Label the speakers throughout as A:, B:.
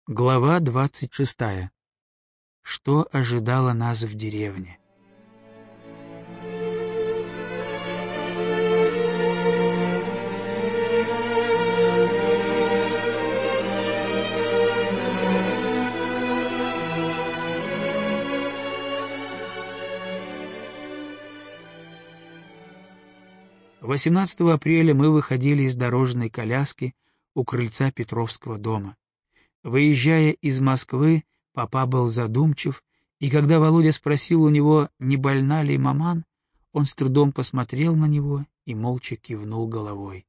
A: Глава 26. Что ожидало нас в деревне? «18 апреля мы выходили из дорожной коляски у крыльца Петровского дома. Выезжая из Москвы, папа был задумчив, и когда Володя спросил у него, не больна ли маман, он с трудом посмотрел на него и молча кивнул головой.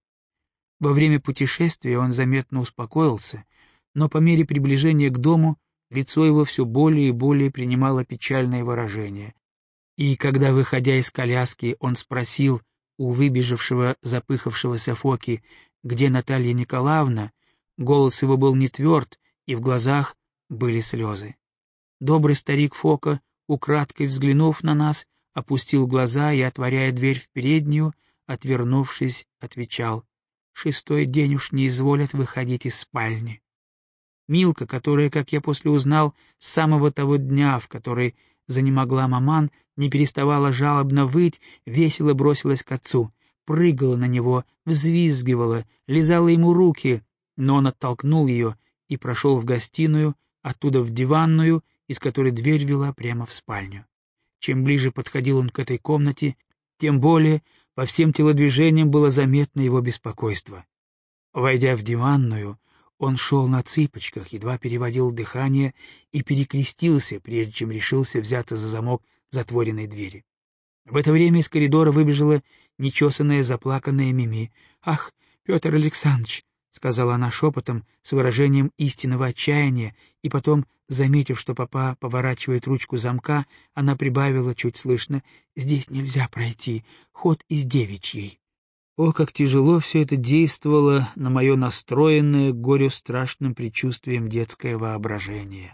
A: Во время путешествия он заметно успокоился, но по мере приближения к дому лицо его все более и более принимало печальное выражение. И когда, выходя из коляски, он спросил у выбежавшего, запыхавшегося Фоки, где Наталья Николаевна, голос его был не тверд, и в глазах были слезы. Добрый старик Фока, украдкой взглянув на нас, опустил глаза и, отворяя дверь в переднюю, отвернувшись, отвечал: «6-й день уж не изволят выходить из спальни». Милка, которая, как я после узнал, с самого того дня, в который занемогла маман, не переставала жалобно выть, весело бросилась к отцу, прыгала на него, взвизгивала, лизала ему руки, но он оттолкнул ее и прошел в гостиную, оттуда в диванную, из которой дверь вела прямо в спальню. Чем ближе подходил он к этой комнате, тем более по всем телодвижениям было заметно его беспокойство. Войдя в диванную, он шел на цыпочках, едва переводил дыхание и перекрестился, прежде чем решился взяться за замок затворенной двери. В это время из коридора выбежала нечесанная, заплаканная Мими. «Ах, Петр Александрович!» — сказала она шепотом, с выражением истинного отчаяния, и потом, заметив, что папа поворачивает ручку замка, она прибавила чуть слышно: «Здесь нельзя пройти, ход из девичьей». О, как тяжело все это действовало на мое настроенное к горю страшным предчувствием детское воображение.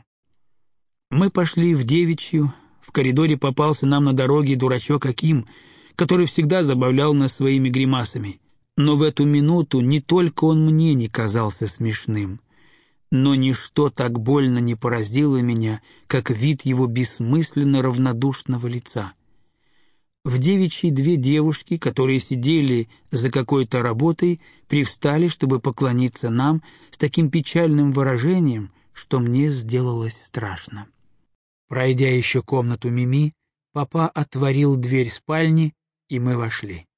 A: Мы пошли в девичью. В коридоре попался нам на дороге дурачок Аким, который всегда забавлял нас своими гримасами. Но в эту минуту не только он мне не казался смешным, но ничто так больно не поразило меня, как вид его бессмысленно равнодушного лица. В девичьей две девушки, которые сидели за какой-то работой, привстали, чтобы поклониться нам с таким печальным выражением, что мне сделалось страшно. Пройдя еще комнату Мими, папа отворил дверь спальни, и мы вошли.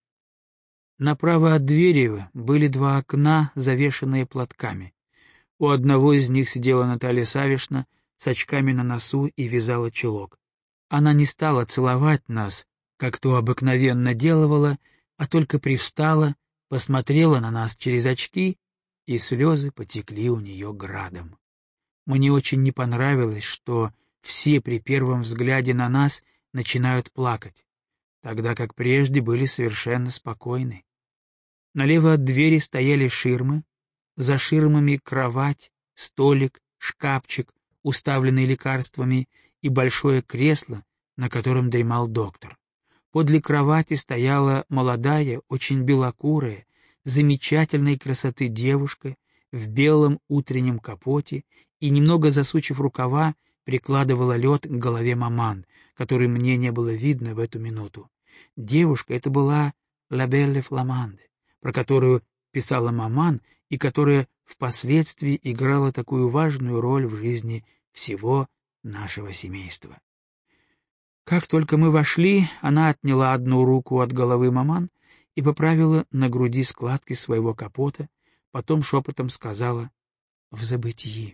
A: Направо от двери были два окна, завешанные платками. У одного из них сидела Наталья Савишна с очками на носу и вязала чулок. Она не стала целовать нас, как то обыкновенно делала, а только привстала, посмотрела на нас через очки, и слезы потекли у нее градом. Мне очень не понравилось, что все при первом взгляде на нас начинают плакать, тогда как прежде были совершенно спокойны. Налево от двери стояли ширмы, за ширмами кровать, столик, шкафчик, уставленный лекарствами, и большое кресло, на котором дремал доктор. Подле кровати стояла молодая, очень белокурая, замечательной красоты девушка в белом утреннем капоте и, немного засучив рукава, прикладывала лед к голове маман, которой мне не было видно в эту минуту. Девушка эта была «La belle flamande», про которую писала маман и которая впоследствии играла такую важную роль в жизни всего нашего семейства. Как только мы вошли, она отняла одну руку от головы маман и поправила на груди складки своего капота, потом шепотом сказала: «В забытии».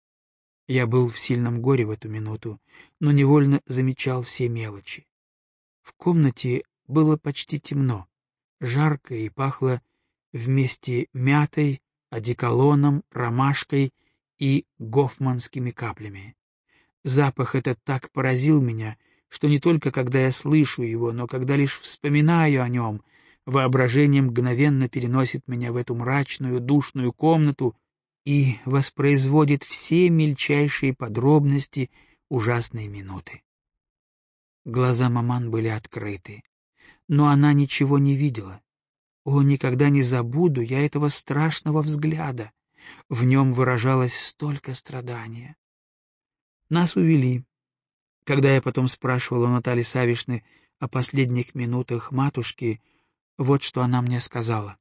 A: Я был в сильном горе в эту минуту, но невольно замечал все мелочи. В комнате было почти темно, жарко и пахло вместе мятой, одеколоном, ромашкой и гофманскими каплями. Запах этот так поразил меня, что не только когда я слышу его, но когда лишь вспоминаю о нем, воображение мгновенно переносит меня в эту мрачную, душную комнату и воспроизводит все мельчайшие подробности ужасной минуты. Глаза маман были открыты, но она ничего не видела. О, никогда не забуду я этого страшного взгляда. В нем выражалось столько страдания. Нас увели. Когда я потом спрашивал у Натальи Савишны о последних минутах матушки, вот что она мне сказала.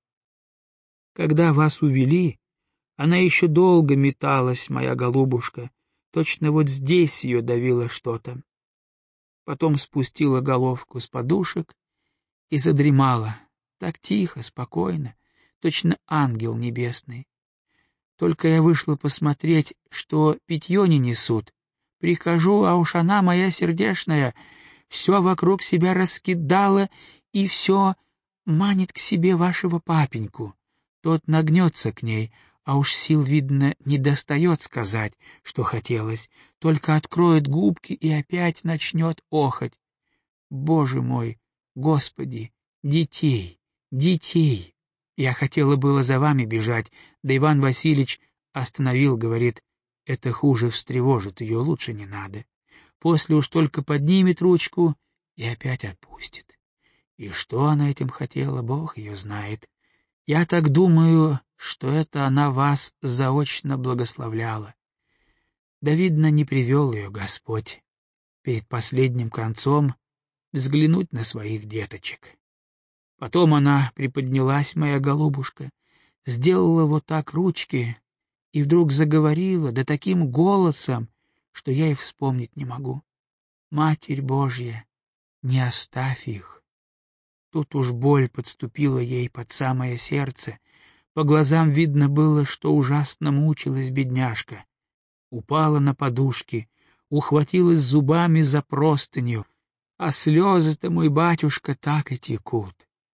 A: Когда вас увели, она еще долго металась, моя голубушка, точно вот здесь ее давило что-то. Потом спустила головку с подушек и задремала, так тихо, спокойно, точно ангел небесный. Только я вышла посмотреть, что питье не несут. Прихожу, а уж она, моя сердешная, все вокруг себя раскидала и все манит к себе вашего папеньку. Тот нагнется к ней, а уж сил, видно, не достает сказать, что хотелось, только откроет губки и опять начнет охать. Боже мой, Господи, детей, детей! Я хотела было за вами бежать, да Иван Васильевич остановил, говорит, это хуже встревожит, ее лучше не надо. После уж только поднимет ручку и опять отпустит. И что она этим хотела, Бог ее знает. Я так думаю, что это она вас заочно благословляла. Да, видно, не привел ее Господь перед последним концом взглянуть на своих деточек. Потом она приподнялась, моя голубушка, сделала вот так ручки и вдруг заговорила, да таким голосом, что я и вспомнить не могу. Матерь Божья, не оставь их. Тут уж боль подступила ей под самое сердце, по глазам видно было, что ужасно мучилась бедняжка. Упала на подушки, ухватилась зубами за простыню, а слезы-то, мой батюшка, так и текут.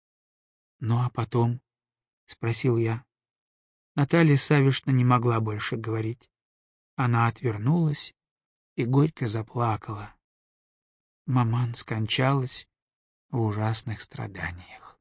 A: — Ну а потом? — спросил я. Наталья Савишна не могла больше говорить. Она отвернулась и горько заплакала. Маман скончалась в ужасных страданиях.